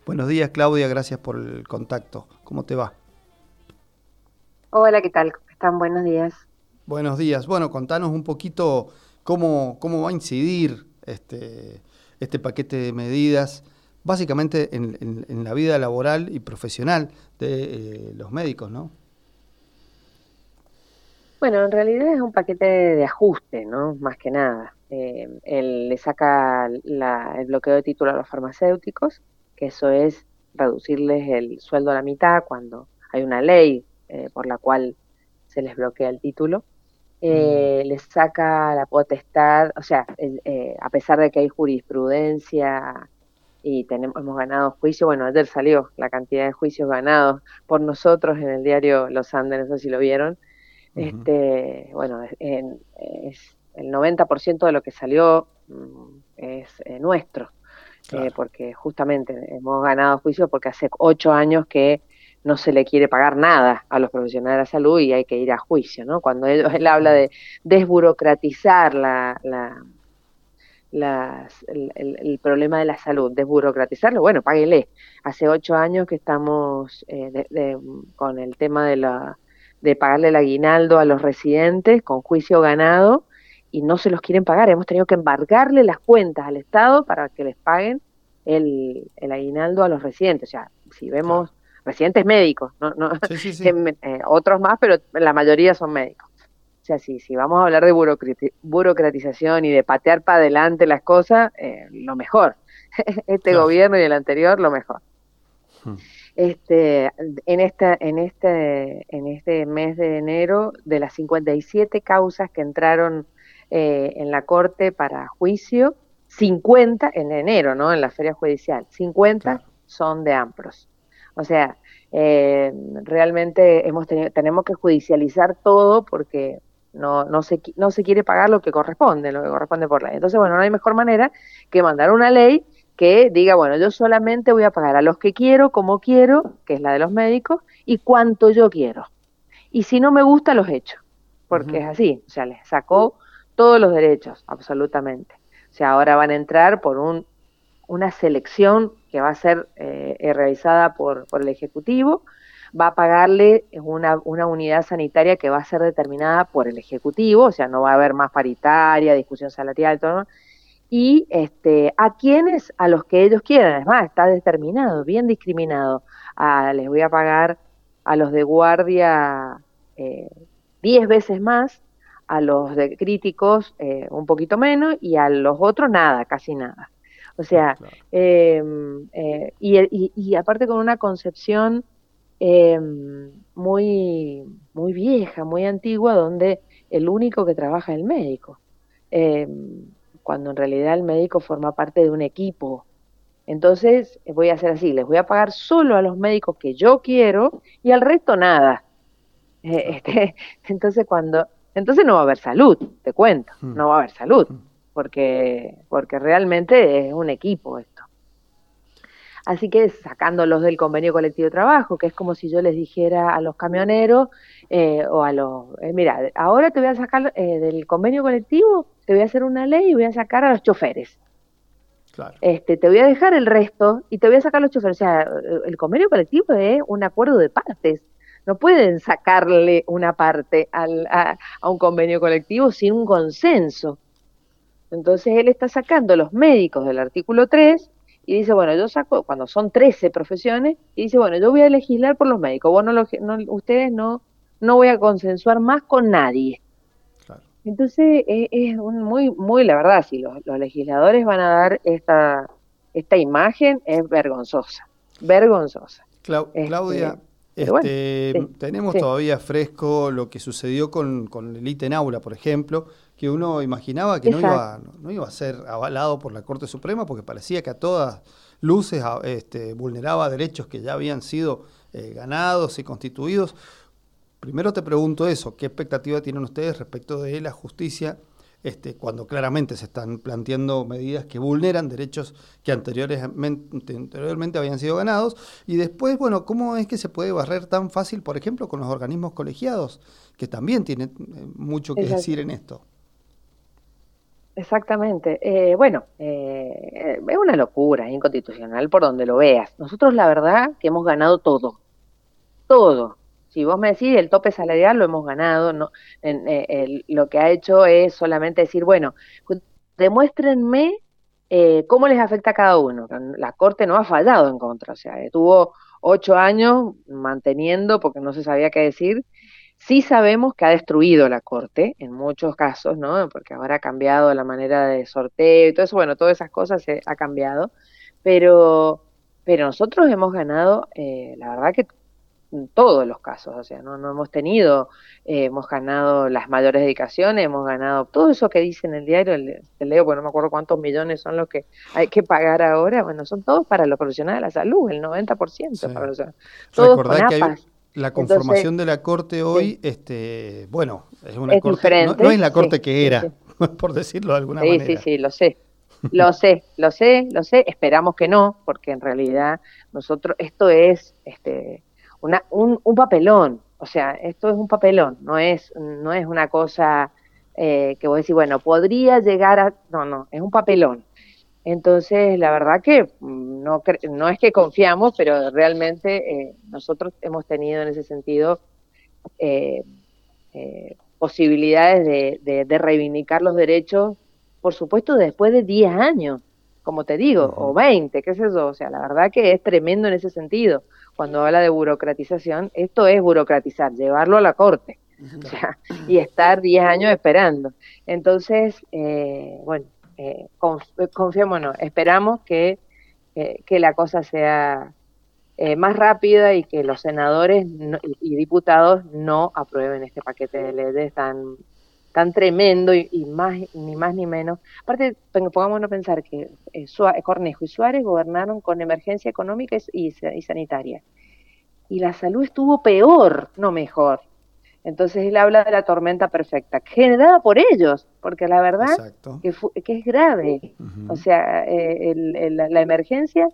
Buenos días, Claudia, gracias por el contacto. ¿Cómo te va? Hola, ¿qué tal? ¿Cómo están? Buenos días. Buenos días. Bueno, contanos un poquito cómo va a incidir este paquete de medidas, básicamente en la vida laboral y profesional de los médicos, ¿no? Bueno, en realidad es un paquete de ajuste, ¿no? Más que nada. Él le saca el bloqueo de título a los farmacéuticos, que eso es reducirles el sueldo a la mitad cuando hay una ley por la cual se les bloquea el título. Mm, Les saca la potestad, o sea, a pesar de que hay jurisprudencia y hemos ganado juicio, bueno, ayer salió la cantidad de juicios ganados por nosotros en el diario Los Andes, no sé si lo vieron. ujú, Bueno, es el 90% de lo que salió es nuestro, claro. porque justamente hemos ganado juicio porque hace 8 años que no se le quiere pagar nada a los profesionales de la salud y hay que ir a juicio, ¿no? Cuando él habla Mm, de desburocratizar el problema de la salud, desburocratizarlo, bueno, páguele. Hace 8 años que estamos con el tema de pagarle el aguinaldo a los residentes con juicio ganado y no se los quieren pagar. Hemos tenido que embargarle las cuentas al Estado para que les paguen el aguinaldo a los residentes. O sea, si claro. vemos residentes médicos, no, Sí, sí, sí. otros más, pero la mayoría son médicos. O sea, si vamos a hablar de burocratización y de patear para adelante las cosas, lo mejor. Este Claro. gobierno y el anterior, lo mejor. Mm, Este, en este mes de enero, de las 57 causas que entraron en la Corte para juicio, 50 en enero, ¿no? En la feria judicial, 50 claro. son de AMPROS. O sea, eh, realmente tenemos que judicializar todo porque no se quiere pagar lo que corresponde por ley. Entonces, bueno, no hay mejor manera que mandar una ley que diga, bueno, yo solamente voy a pagar a los que quiero, como quiero, que es la de los médicos, y cuánto yo quiero. Y si no me gusta, los echo, porque Ujú, es así, o sea, les sacó todos los derechos, absolutamente. O sea, ahora van a entrar por una selección que va a ser realizada por el Ejecutivo, va a pagarle una unidad sanitaria que va a ser determinada por el Ejecutivo, o sea, no va a haber más paritaria, discusión salarial, todo, ¿no? Y a quienes, a los que ellos quieran, es más, está determinado, bien discriminado. Les voy a pagar a los de guardia eh, 10 veces más, a los de críticos un poquito menos y a los otros nada, casi nada. O sea, claro. y aparte con una concepción eh, muy vieja, muy antigua, donde el único que trabaja es el médico. Eh, Cuando en realidad el médico forma parte de un equipo. Entonces, voy a hacer así, les voy a pagar solo a los médicos que yo quiero y al resto nada. Claro. Entonces no va a haber salud, te cuento, Mm, no va a haber salud, mm, porque realmente es un equipo esto. Así que sacándolos del convenio colectivo de trabajo, que es como si yo les dijera a los camioneros o a mira, ahora te voy a sacar del convenio colectivo, te voy a hacer una ley y voy a sacar a los choferes. claro. Te voy a dejar el resto y te voy a sacar los choferes. O sea, el convenio colectivo es un acuerdo de partes. No pueden sacarle una parte a un convenio colectivo sin un consenso. Entonces él está sacando los médicos del artículo 3 y dice, bueno, yo saco, cuando son 13 profesiones, y dice, bueno, yo voy a legislar por los médicos, vos ustedes no voy a consensuar más con nadie. Claro. Entonces es muy, la verdad, si los legisladores van a dar esta imagen, es vergonzosa, vergonzosa. Claudia, Pero bueno, sí, tenemos sí, todavía fresco lo que sucedió con el ítem aula, por ejemplo, que uno imaginaba que exacto. no iba a ser avalado por la Corte Suprema porque parecía que a todas luces vulneraba derechos que ya habían sido ganados y constituidos. Primero te pregunto eso, ¿qué expectativa tienen ustedes respecto de la justicia cuando claramente se están planteando medidas que vulneran derechos que anteriormente habían sido ganados? Y después, bueno, ¿cómo es que se puede barrer tan fácil, por ejemplo, con los organismos colegiados, que también tienen mucho que decir Exacto. en esto? exactamente. Es una locura, es inconstitucional por donde lo veas. Nosotros la verdad que hemos ganado todo, todo. Si vos me decís el tope salarial lo hemos ganado, no, lo que ha hecho es solamente decir, bueno, demuéstrenme cómo les afecta a cada uno. La Corte no ha fallado en contra, o sea, estuvo 8 años manteniendo porque no se sabía qué decir. Sí sabemos que ha destruido la Corte en muchos casos, ¿no? Porque ahora ha cambiado la manera de sorteo y todo eso, bueno, todas esas cosas se ha cambiado, pero, pero nosotros hemos ganado, la verdad que en todos los casos, o sea, no hemos tenido, hemos ganado las mayores dedicaciones, hemos ganado todo eso que dice en el diario, te leo, porque no me acuerdo cuántos millones son los que hay que pagar ahora, bueno, son todos para los profesionales de la salud, el 90% Sí. para los, todos con Recordá que hay APAS. la Entonces, conformación de la Corte sí, hoy, bueno, es una es Corte, no es diferente, la sí, Corte que sí, era, sí, por decirlo de alguna sí, sí, manera. sí, lo sé. Lo sé, lo sé, lo sé, esperamos que no, porque en realidad nosotros, esto es un papelón, o sea, esto es un papelón, no es una cosa que vos decís, bueno, podría llegar a, no, es un papelón. Entonces, la verdad que no es que confiamos, pero realmente nosotros hemos tenido en ese sentido eh, posibilidades de reivindicar los derechos, por supuesto, después de 10 años, como te digo, o Ujú. 20, qué sé yo, o sea, la verdad que es tremendo en ese sentido. Cuando habla de burocratización, esto es burocratizar, llevarlo a la corte, o Claro. sea, y estar 10 años esperando. Entonces, bueno, confiémonos, esperamos que la cosa sea más rápida y que los senadores y diputados no aprueben este paquete de leyes tan tremendo y más ni más ni menos. Aparte, pongámonos a pensar que Cornejo y Suárez gobernaron con emergencia económica y sanitaria. Y la salud estuvo peor, no mejor. Entonces él habla de la tormenta perfecta, generada por ellos, porque la verdad Exacto. que es grave. O Ujú. sea, la emergencia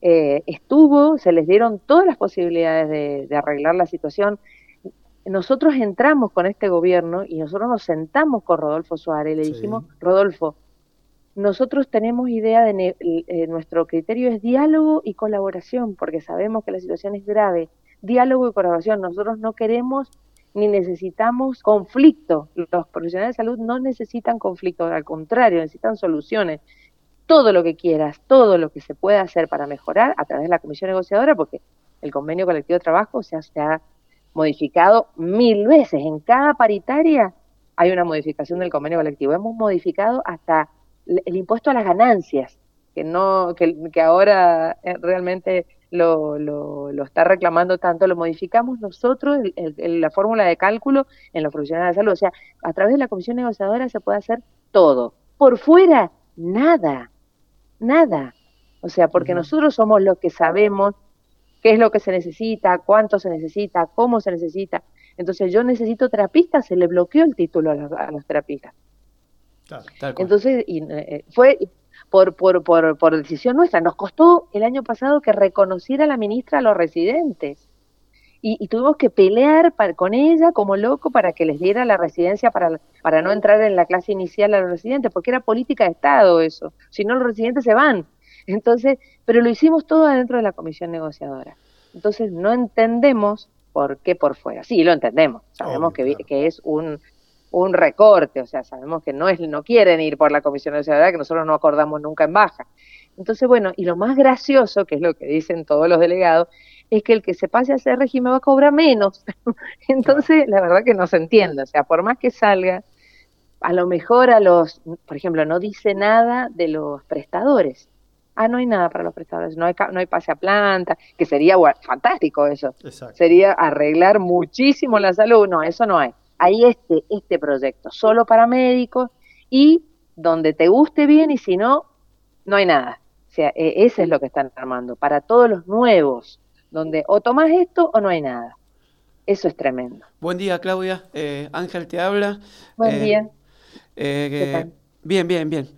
estuvo, se les dieron todas las posibilidades de arreglar la situación. Nosotros entramos con este gobierno y nosotros nos sentamos con Rodolfo Suárez y le dijimos, Sí. Rodolfo, nosotros tenemos idea nuestro criterio es diálogo y colaboración, porque sabemos que la situación es grave. Diálogo y colaboración. Nosotros no queremos ni necesitamos conflicto. Los profesionales de salud no necesitan conflicto, al contrario, necesitan soluciones. Todo lo que quieras, todo lo que se pueda hacer para mejorar a través de la comisión negociadora, porque el convenio colectivo de trabajo se ha modificado 1000 veces. En cada paritaria hay una modificación del convenio colectivo. Hemos modificado hasta el impuesto a las ganancias, que ahora realmente lo está reclamando tanto, lo modificamos nosotros, la fórmula de cálculo en los profesionales de salud. O sea, a través de la comisión negociadora se puede hacer todo. Por fuera, nada, nada. O sea, porque Ujú. nosotros somos los que sabemos qué es lo que se necesita, cuánto se necesita, cómo se necesita. Entonces yo necesito terapistas, se le bloqueó el título a los terapistas. Claro. Tal cual. Entonces fue por decisión nuestra. Nos costó el año pasado que reconociera la ministra a los residentes. Y tuvimos que pelear con ella como loco para que les diera la residencia para no entrar en la clase inicial a los residentes, porque era política de Estado eso. Si no, los residentes se van. Entonces, pero lo hicimos todo adentro de la comisión negociadora. Entonces, no entendemos por qué por fuera. Sí, lo entendemos. Sabemos Obvio, claro. que es un recorte, o sea, sabemos que no quieren ir por la comisión negociadora, que nosotros no acordamos nunca en baja. Entonces, bueno, y lo más gracioso, que es lo que dicen todos los delegados, es que el que se pase a hacer régimen va a cobrar menos. Claro. Entonces, la verdad que no se entiende, o sea, por más que salga, a lo mejor por ejemplo, no dice nada de los prestadores. Ah, no hay nada para los prestadores, no hay pase a planta, que sería fantástico eso. Exacto. Sería arreglar muchísimo la salud. No, eso no hay. Hay este proyecto, solo para médicos y donde te guste bien y si no, no hay nada. O sea, ese es lo que están armando, para todos los nuevos, donde o tomás esto o no hay nada. Eso es tremendo. Buen día, Claudia. Ángel te habla. Buen Eh, día, eh, ¿qué que- tal? bien, bien, bien.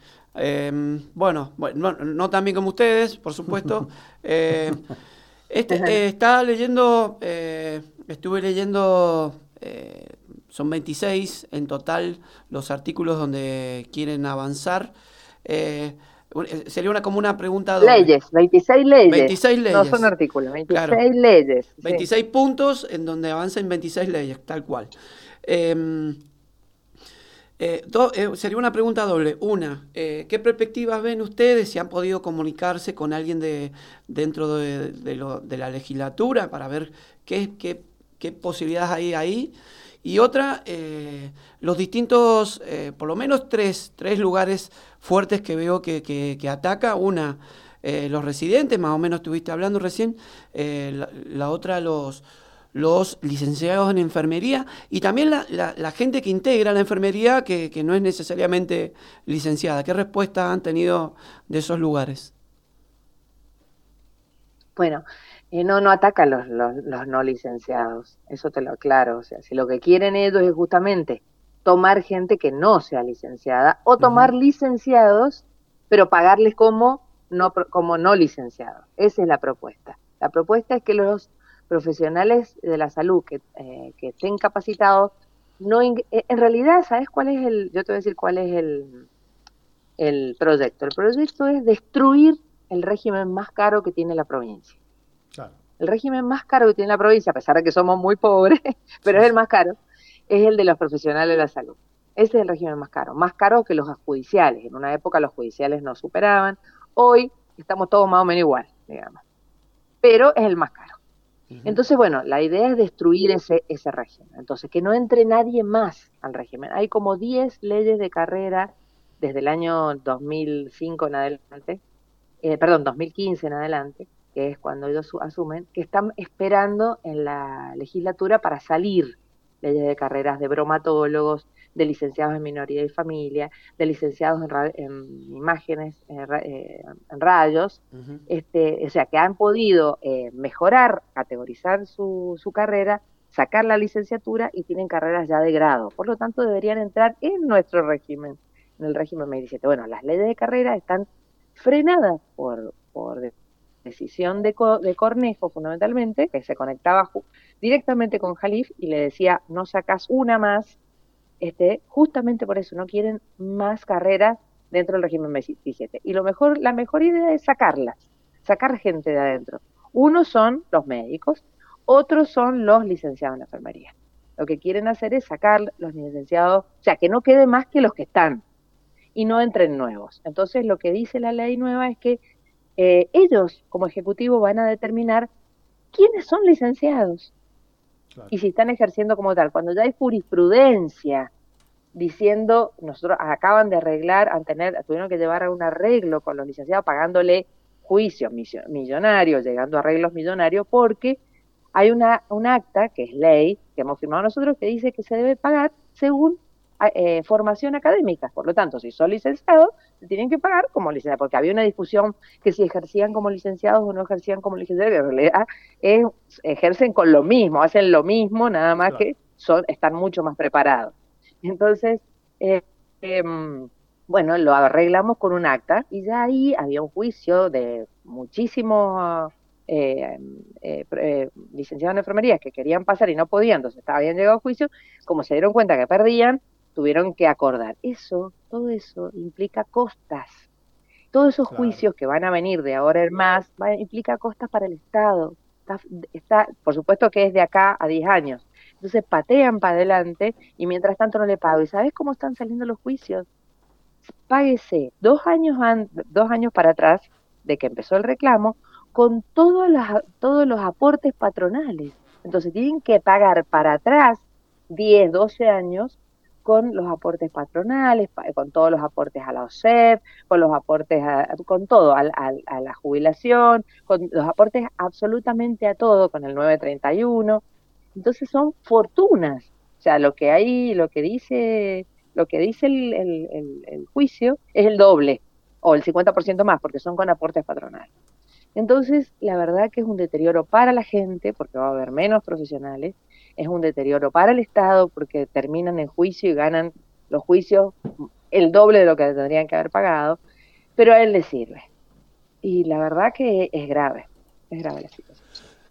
Bueno, no tan bien como ustedes, por supuesto. Eh, estaba leyendo, estuve leyendo son 26 en total los artículos donde quieren avanzar. Sería como una pregunta doble. Leyes, 26 leyes. 26 leyes. No son artículos, 26 claro. leyes. 26 puntos en donde avanzan 26 leyes, tal cual. Sería una pregunta doble. Una, ¿qué perspectivas ven ustedes? Si han podido comunicarse con alguien dentro de la legislatura para ver qué posibilidades hay ahí. Y otra, los distintos, por lo menos tres lugares fuertes que veo que ataca. Una, los residentes, más o menos estuviste hablando recién. La otra, los licenciados en enfermería. Y también la gente que integra la enfermería que no es necesariamente licenciada. ¿Qué respuesta han tenido de esos lugares? Bueno, no ataca a los no licenciados, eso te lo aclaro. O sea, si lo que quieren ellos es justamente tomar gente que no sea licenciada o tomar licenciados, pero pagarles como no licenciados. Esa es la propuesta. La propuesta es que los profesionales de la salud que estén capacitados, en realidad, ¿sabes cuál es yo te voy a decir cuál es el proyecto? El proyecto es destruir el régimen más caro que tiene la provincia. Claro. El régimen más caro que tiene la provincia, a pesar de que somos muy pobres, pero sí, es el más caro, es el de los profesionales de la salud. Ese es el régimen más caro que los judiciales. En una época los judiciales nos superaban, hoy estamos todos más o menos igual, digamos, pero es el más caro. Entonces, bueno, la idea es destruir ese régimen. Entonces, que no entre nadie más al régimen. Hay como 10 leyes de carrera desde el año 2005 en adelante, 2015 en adelante, que es cuando ellos asumen, que están esperando en la legislatura para salir. Leyes de carreras de bromatólogos, de licenciados en minoría y familia, de licenciados en imágenes, en rayos, o sea, que han podido mejorar, categorizar su carrera, sacar la licenciatura y tienen carreras ya de grado. Por lo tanto, deberían entrar en nuestro régimen, en el régimen 27. Bueno, las leyes de carrera están frenadas por decisión de Cornejo, fundamentalmente, que se conectaba directamente con Jalif y le decía, no sacás una más, justamente por eso, no quieren más carreras dentro del régimen 27. Y la mejor idea es sacar gente de adentro. Unos son los médicos, otros son los licenciados en enfermería. Lo que quieren hacer es sacar los licenciados, o sea, que no quede más que los que están y no entren nuevos. Entonces, lo que dice la ley nueva es que ellos, como ejecutivo, van a determinar quiénes son licenciados. Claro. Y si están ejerciendo como tal. Cuando ya hay jurisprudencia diciendo, nosotros acaban de arreglar, tuvieron que llevar a un arreglo con los licenciados, pagándole juicios millonarios, llegando a arreglos millonarios, porque hay un acta, que es ley, que hemos firmado nosotros, que dice que se debe pagar según formación académica. Por lo tanto, si son licenciados, se tienen que pagar como licenciados, porque había una discusión que si ejercían como licenciados o no ejercían como licenciados, en realidad ejercen con lo mismo, hacen lo mismo, nada más claro, que están mucho más preparados. Entonces, bueno, lo arreglamos con un acta y ya ahí había un juicio de muchísimos licenciados en enfermería que querían pasar y no podían, entonces habían llegado a juicio, como se dieron cuenta que perdían, tuvieron que acordar. Todo eso implica costas. Todos esos claro, juicios que van a venir de ahora en más, implica costas para el Estado. Está, por supuesto que es de acá a 10 años. Entonces patean para adelante y mientras tanto no le pago. ¿Y sabes cómo están saliendo los juicios? Páguese 2 años para atrás de que empezó el reclamo con todos los aportes patronales. Entonces tienen que pagar para atrás 10, 12 años con los aportes patronales, con todos los aportes a la OSEP, con los aportes con todo, a la jubilación, con los aportes absolutamente a todo, con el 931. Entonces son fortunas. O sea, lo que dice el juicio es el doble o el 50% más, porque son con aportes patronales. Entonces, la verdad que es un deterioro para la gente, porque va a haber menos profesionales, es un deterioro para el Estado, porque terminan en juicio y ganan los juicios el doble de lo que tendrían que haber pagado, pero a él le sirve. Y la verdad que es grave la situación.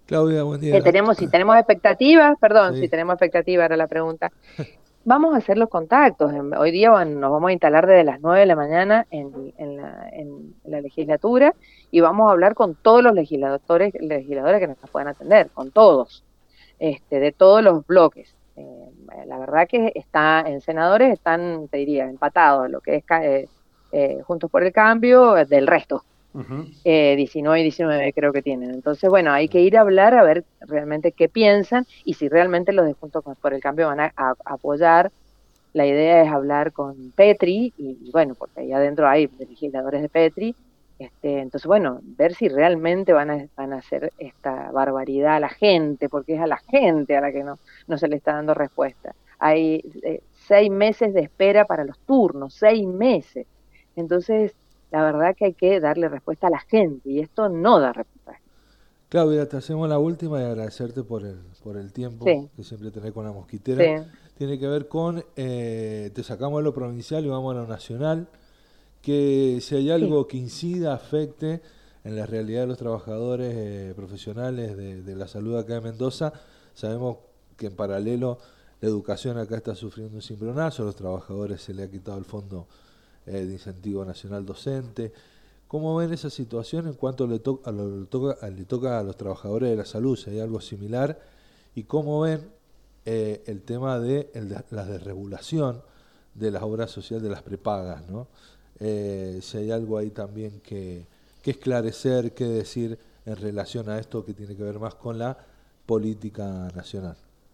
Claudia, buen día. Si tenemos expectativas, perdón, Sí. si tenemos expectativas era la pregunta. Vamos a hacer los contactos. Hoy día nos vamos a instalar desde las 9 de la mañana en la legislatura y vamos a hablar con todos los legisladores que nos puedan atender, con todos, de todos los bloques. La verdad que en senadores están, te diría, empatados, lo que es Juntos por el Cambio, del resto. 19 y 19 creo que tienen. Entonces, bueno, hay que ir a hablar a ver realmente qué piensan y si realmente los de Juntos por el Cambio van a apoyar. La idea es hablar con Petri y bueno, porque ahí adentro hay legisladores de Petri. Entonces, bueno, ver si realmente van a hacer esta barbaridad a la gente, porque es a la gente a la que no se le está dando respuesta. Hay 6 meses de espera para los turnos, 6 meses. Entonces, la verdad que hay que darle respuesta a la gente y esto no da respuesta. Claudia, te hacemos la última y agradecerte por el tiempo que siempre tenés con la mosquitera. Sí. Tiene que ver con, te sacamos de lo provincial y vamos a lo nacional, que si hay algo que incida, afecte en la realidad de los trabajadores profesionales de la salud acá de Mendoza, sabemos que en paralelo la educación acá está sufriendo un cimbronazo, a los trabajadores se le ha quitado el fondo de incentivo nacional docente. ¿Cómo ven esa situación en cuanto le toca a los trabajadores de la salud, si hay algo similar? ¿Y cómo ven el tema de la desregulación de las obras sociales, de las prepagas, ¿no? Si hay algo ahí también que esclarecer, que decir en relación a esto que tiene que ver más con la política nacional.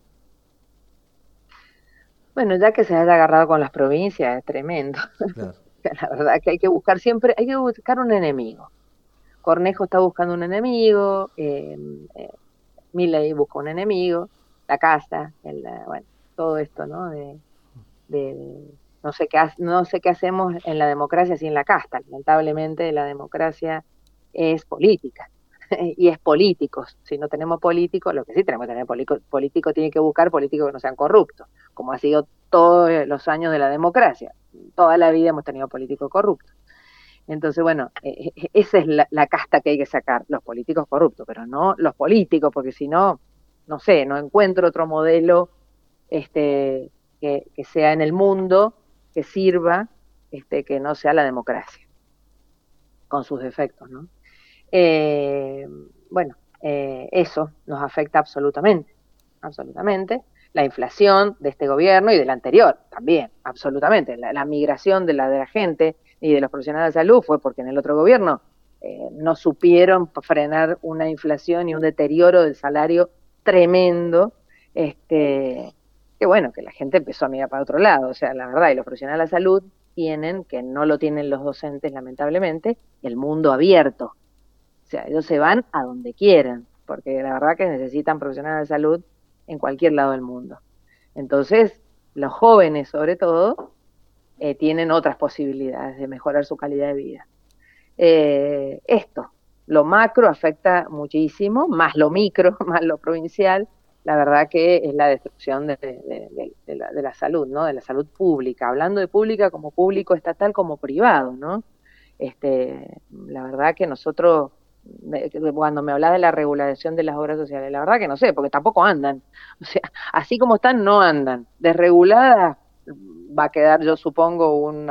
Bueno, ya que se haya agarrado con las provincias, es tremendo. Claro. La verdad que hay que buscar un enemigo. Cornejo está buscando un enemigo, Milei busca un enemigo, la casa, bueno, todo esto, ¿no? No sé qué hacemos en la democracia sin la casta. Lamentablemente la democracia es política y es políticos. Si no tenemos políticos, lo que sí tenemos que tener político tiene que buscar políticos que no sean corruptos, como ha sido todos los años de la democracia. Toda la vida hemos tenido políticos corruptos. Entonces, bueno, esa es la casta que hay que sacar, los políticos corruptos, pero no los políticos, porque si no, no sé, no encuentro otro modelo que sea en el mundo, que sirva, que no sea la democracia, con sus defectos, ¿no? Bueno, eso nos afecta absolutamente. La inflación de este gobierno y del anterior también, absolutamente. La migración de la gente y de los profesionales de salud fue porque en el otro gobierno no supieron frenar una inflación y un deterioro del salario tremendo, que bueno, que la gente empezó a mirar para otro lado. O sea, la verdad, y los profesionales de la salud tienen, que no lo tienen los docentes lamentablemente, el mundo abierto. O sea, ellos se van a donde quieran, porque la verdad que necesitan profesionales de salud en cualquier lado del mundo. Entonces, los jóvenes, sobre todo, tienen otras posibilidades de mejorar su calidad de vida. Lo macro afecta muchísimo, más lo micro, más lo provincial, la verdad que es la destrucción de la salud, ¿no? De la salud pública, hablando de pública como público estatal como privado, ¿no? La verdad que nosotros, cuando me hablas de la regulación de las obras sociales, la verdad que no sé, porque tampoco andan. O sea, así como están, no andan. Desreguladas va a quedar, yo supongo, o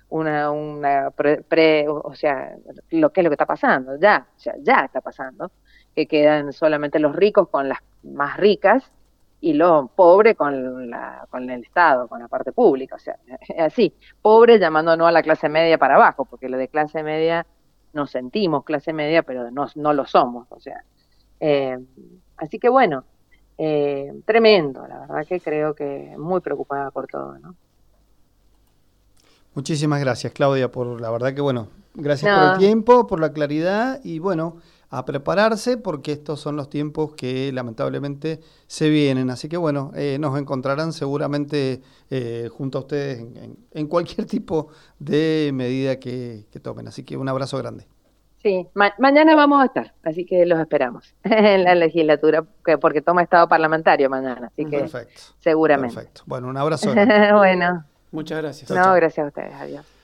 sea, lo que es lo que está pasando, ya está pasando, que quedan solamente los ricos con las más ricas y los pobres con el Estado, con la parte pública. O sea, así, pobres llamándonos a la clase media para abajo, porque lo de clase media nos sentimos clase media, pero no lo somos. O sea, así que bueno, tremendo, la verdad que creo que muy preocupada por todo, ¿no? Muchísimas gracias, Claudia, por la verdad que bueno, gracias por el tiempo, por la claridad y bueno, a prepararse porque estos son los tiempos que lamentablemente se vienen. Así que bueno, nos encontrarán seguramente junto a ustedes en cualquier tipo de medida que tomen. Así que un abrazo grande. Sí, mañana vamos a estar, así que los esperamos en la legislatura, porque toma estado parlamentario mañana, así que perfecto, seguramente. Perfecto. Bueno, un abrazo grande. Bueno. Muchas gracias. No, gracias a ustedes. Adiós.